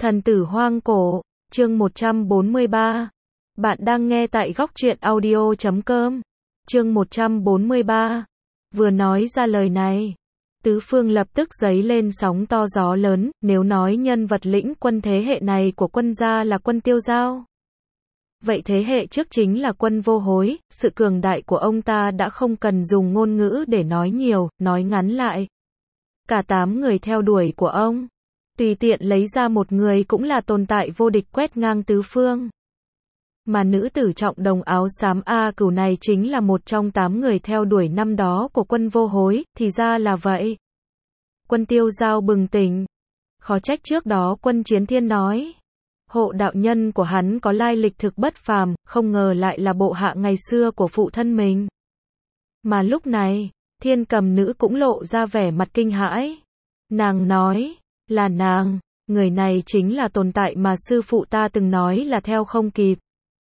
Thần tử hoang cổ, chương 143. Bạn đang nghe tại góc truyện audio.com. Chương 143. Vừa nói ra lời này, tứ phương lập tức dấy lên sóng to gió lớn, nếu nói nhân vật lĩnh quân thế hệ này của quân gia là quân Tiêu Dao. Vậy thế hệ trước chính là quân Vô Hối, sự cường đại của ông ta đã không cần dùng ngôn ngữ để nói nhiều, nói ngắn lại. Cả 8 người theo đuổi của ông, tùy tiện lấy ra một người cũng là tồn tại vô địch quét ngang tứ phương. Mà nữ tử trọng đồng áo xám A Cửu này chính là một trong 8 người theo đuổi năm đó của quân Vô Hối, thì ra là vậy. Quân Tiêu Dao bừng tỉnh. Khó trách trước đó quân Chiến Thiên nói, hộ đạo nhân của hắn có lai lịch thực bất phàm, không ngờ lại là bộ hạ ngày xưa của phụ thân mình. Mà lúc này, Thiên Cầm nữ cũng lộ ra vẻ mặt kinh hãi. Nàng nói, là nàng, người này chính là tồn tại mà sư phụ ta từng nói là theo không kịp.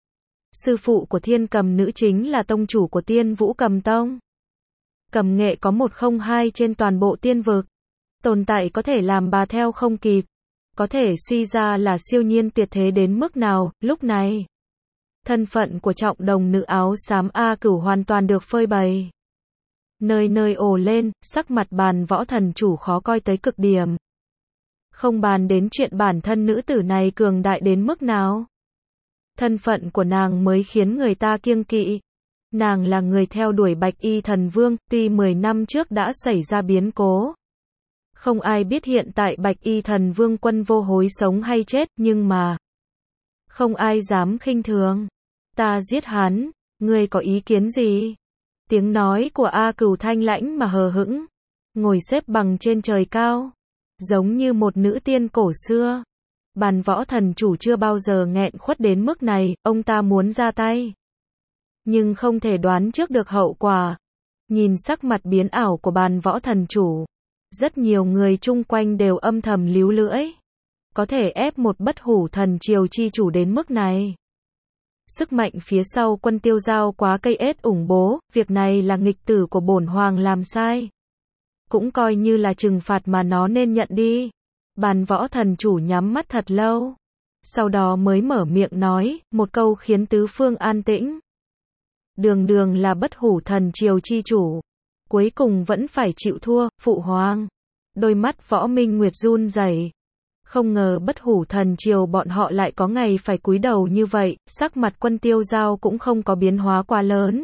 Sư phụ của Thiên Cầm nữ chính là tông chủ của Tiên Vũ Cầm Tông. Cầm nghệ có 102 trên toàn bộ tiên vực. Tồn tại có thể làm bà theo không kịp. Có thể suy ra là siêu nhiên tuyệt thế đến mức nào, lúc này. Thân phận của trọng đồng nữ áo xám A Cửu hoàn toàn được phơi bày. Nơi nơi ồ lên, sắc mặt Bàn Võ thần chủ khó coi tới cực điểm. Không bàn đến chuyện bản thân nữ tử này cường đại đến mức nào. Thân phận của nàng mới khiến người ta kiêng kỵ. Nàng là người theo đuổi Bạch Y Thần Vương, tuy 10 năm trước đã xảy ra biến cố. Không ai biết hiện tại Bạch Y Thần Vương quân Vô Hối sống hay chết, nhưng mà không ai dám khinh thường. Ta giết hắn, ngươi có ý kiến gì? Tiếng nói của A Cửu thanh lãnh mà hờ hững, ngồi xếp bằng trên trời cao, giống như một nữ tiên cổ xưa. Bàn Võ thần chủ chưa bao giờ nghẹn khuất đến mức này, ông ta muốn ra tay, nhưng không thể đoán trước được hậu quả. Nhìn sắc mặt biến ảo của Bàn Võ thần chủ, rất nhiều người chung quanh đều âm thầm líu lưỡi. Có thể ép một bất hủ thần triều chi chủ đến mức này. Sức mạnh phía sau quân Tiêu Dao quá cây ết ủng bố, việc này là nghịch tử của bổn hoàng làm sai. Cũng coi như là trừng phạt mà nó nên nhận đi. Bàn Võ thần chủ nhắm mắt thật lâu. Sau đó mới mở miệng nói, một câu khiến tứ phương an tĩnh. Đường đường là bất hủ thần triều chi chủ. Cuối cùng vẫn phải chịu thua, phụ hoàng. Đôi mắt Võ Minh Nguyệt run rẩy. Không ngờ bất hủ thần triều bọn họ lại có ngày phải cúi đầu như vậy, sắc mặt quân Tiêu Dao cũng không có biến hóa quá lớn.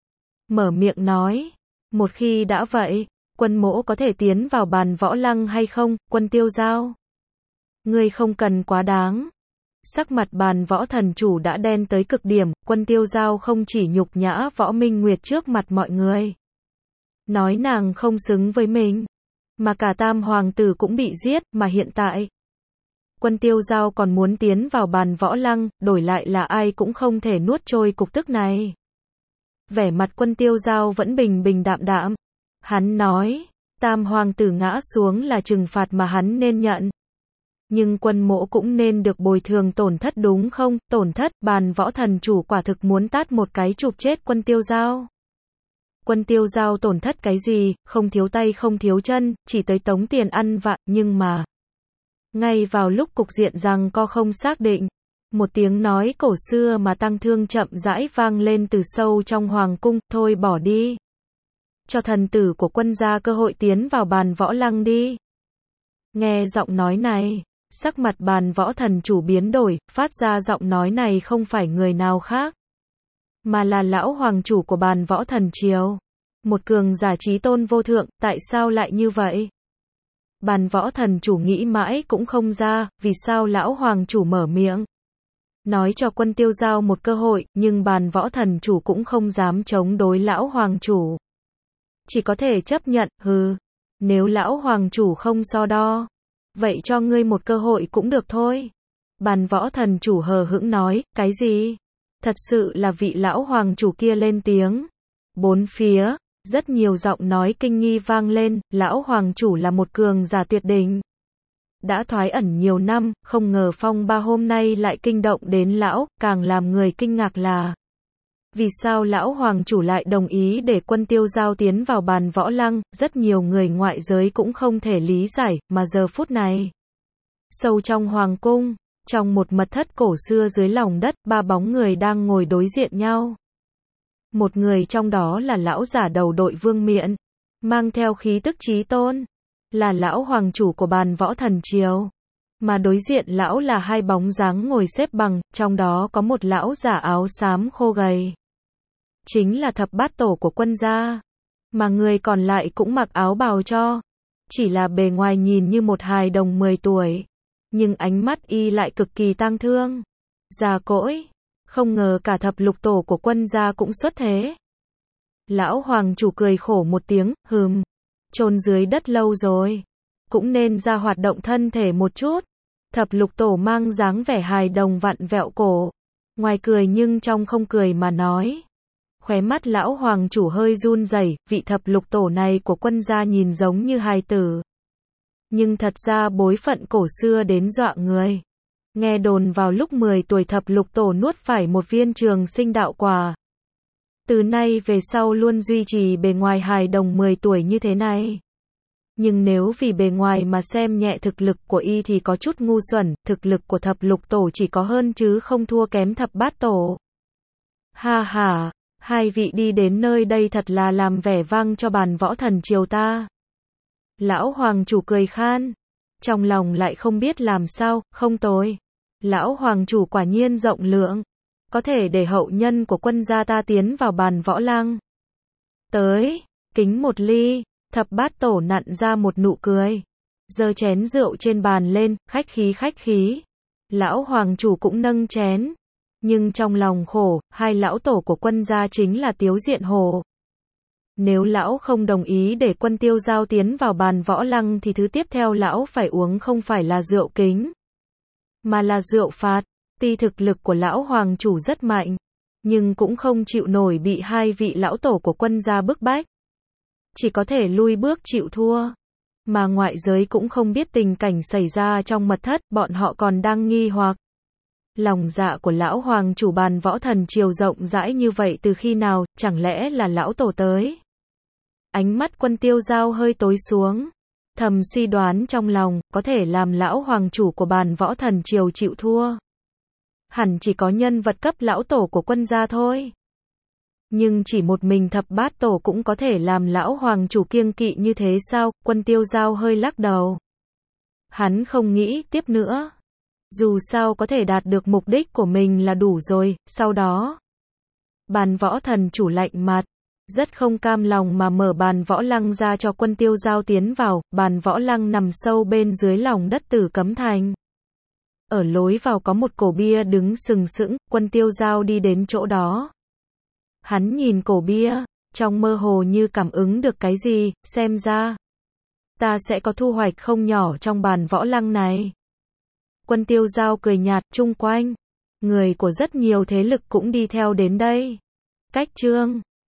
Mở miệng nói, một khi đã vậy, quân mỗ có thể tiến vào Bàn Võ lăng hay không, quân Tiêu Dao? Ngươi không cần quá đáng. Sắc mặt Bàn Võ thần chủ đã đen tới cực điểm, quân Tiêu Dao không chỉ nhục nhã Võ Minh Nguyệt trước mặt mọi người. Nói nàng không xứng với mình. Mà cả tam hoàng tử cũng bị giết, mà hiện tại quân Tiêu Dao còn muốn tiến vào Bàn Võ lăng, đổi lại là ai cũng không thể nuốt trôi cục tức này. Vẻ mặt quân Tiêu Dao vẫn bình bình đạm đạm. Hắn nói, tam hoàng tử ngã xuống là trừng phạt mà hắn nên nhận. Nhưng quân mỗ cũng nên được bồi thường tổn thất đúng không? Tổn thất, Bàn Võ thần chủ quả thực muốn tát một cái chụp chết quân Tiêu Dao. Quân Tiêu Dao tổn thất cái gì, không thiếu tay không thiếu chân, chỉ tới tống tiền ăn vạ, nhưng mà ngay vào lúc cục diện giằng co không xác định, một tiếng nói cổ xưa mà tăng thương chậm rãi vang lên từ sâu trong hoàng cung, thôi bỏ đi. Cho thần tử của quân gia cơ hội tiến vào Bàn Võ lăng đi. Nghe giọng nói này, sắc mặt Bàn Võ thần chủ biến đổi, phát ra giọng nói này không phải người nào khác, mà là lão hoàng chủ của Bàn Võ thần triều. Một cường giả chí tôn vô thượng, tại sao lại như vậy? Bàn Võ thần chủ nghĩ mãi cũng không ra, vì sao lão hoàng chủ mở miệng nói cho quân Tiêu Dao một cơ hội, nhưng Bàn Võ thần chủ cũng không dám chống đối lão hoàng chủ. Chỉ có thể chấp nhận, nếu lão hoàng chủ không so đo, vậy cho ngươi một cơ hội cũng được thôi. Bàn Võ thần chủ hờ hững nói, cái gì? Thật sự là vị lão hoàng chủ kia lên tiếng. Bốn phía, rất nhiều giọng nói kinh nghi vang lên, lão hoàng chủ là một cường giả tuyệt đỉnh. Đã thoái ẩn nhiều năm, không ngờ phong ba hôm nay lại kinh động đến lão, càng làm người kinh ngạc là vì sao lão hoàng chủ lại đồng ý để quân Tiêu Dao tiến vào Bàn Võ lăng, rất nhiều người ngoại giới cũng không thể lý giải, mà giờ phút này Sâu trong hoàng cung, trong một mật thất cổ xưa dưới lòng đất, ba bóng người đang ngồi đối diện nhau. Một người trong đó là lão giả đầu đội vương miện, mang theo khí tức chí tôn, là lão hoàng chủ của bàn võ thần triều. Mà đối diện lão là hai bóng dáng ngồi xếp bằng, trong đó có một lão giả áo xám khô gầy. Chính là thập bát tổ của quân gia. Mà người còn lại cũng mặc áo bào cho. Chỉ là bề ngoài nhìn như một hài đồng 10 tuổi. Nhưng ánh mắt y lại cực kỳ tang thương. Già cỗi. Không ngờ cả thập lục tổ của quân gia cũng xuất thế. Lão hoàng chủ cười khổ một tiếng, chôn dưới đất lâu rồi. Cũng nên ra hoạt động thân thể một chút. Thập lục tổ mang dáng vẻ hài đồng vặn vẹo cổ. Ngoài cười nhưng trong không cười mà nói. Khóe mắt lão hoàng chủ hơi run rẩy, vị thập lục tổ này của quân gia nhìn giống như hài tử. Nhưng thật ra bối phận cổ xưa đến dọa người. Nghe đồn vào lúc 10 tuổi thập lục tổ nuốt phải một viên trường sinh đạo quả. Từ nay về sau luôn duy trì bề ngoài hài đồng 10 tuổi như thế này. Nhưng nếu vì bề ngoài mà xem nhẹ thực lực của y thì có chút ngu xuẩn, thực lực của thập lục tổ chỉ có hơn chứ không thua kém thập bát tổ. Ha ha, hai vị đi đến nơi đây thật là làm vẻ vang cho bàn võ thần triều ta. Lão hoàng chủ cười khan, trong lòng lại không biết làm sao, không tồi. Lão hoàng chủ quả nhiên rộng lượng, có thể để hậu nhân của quân gia ta tiến vào bàn võ lăng. Tới, kính một ly. Thập bát tổ nặn ra một nụ cười, giơ chén rượu trên bàn lên, khách khí. Lão hoàng chủ cũng nâng chén, nhưng trong lòng khổ, hai lão tổ của quân gia chính là Tiếu Diện Hồ. Nếu lão không đồng ý để quân Tiêu Giao tiến vào bàn võ lăng thì thứ tiếp theo lão phải uống không phải là rượu kính, mà là rượu phạt. Tuy thực lực của lão hoàng chủ rất mạnh, nhưng cũng không chịu nổi bị hai vị lão tổ của quân gia bức bách. Chỉ có thể lui bước chịu thua. Mà ngoại giới cũng không biết tình cảnh xảy ra trong mật thất, bọn họ còn đang nghi hoặc. Lòng dạ của lão hoàng chủ bàn võ thần triều rộng rãi như vậy từ khi nào, chẳng lẽ là lão tổ tới? Ánh mắt quân Tiêu Giao hơi tối xuống. Thầm suy đoán trong lòng, có thể làm lão hoàng chủ của bàn võ thần triều chịu thua. Hẳn chỉ có nhân vật cấp lão tổ của quân gia thôi. Nhưng chỉ một mình thập bát tổ cũng có thể làm lão hoàng chủ kiêng kỵ như thế sao? Quân Tiêu Giao hơi lắc đầu. Hắn không nghĩ tiếp nữa. Dù sao có thể đạt được mục đích của mình là đủ rồi. Sau đó, bàn võ thần chủ lạnh mặt, rất không cam lòng mà mở bàn võ lăng ra cho quân Tiêu Giao tiến vào. Bàn võ lăng nằm sâu bên dưới lòng đất Tử Cấm Thành. Ở lối vào có một cổ bia đứng sừng sững. Quân Tiêu Giao đi đến chỗ đó. Hắn nhìn cổ bia, trong mơ hồ như cảm ứng được cái gì, xem ra ta sẽ có thu hoạch không nhỏ trong bàn võ lăng này. Quân Tiêu Giao cười nhạt, chung quanh người của rất nhiều thế lực cũng đi theo đến đây. Cách chương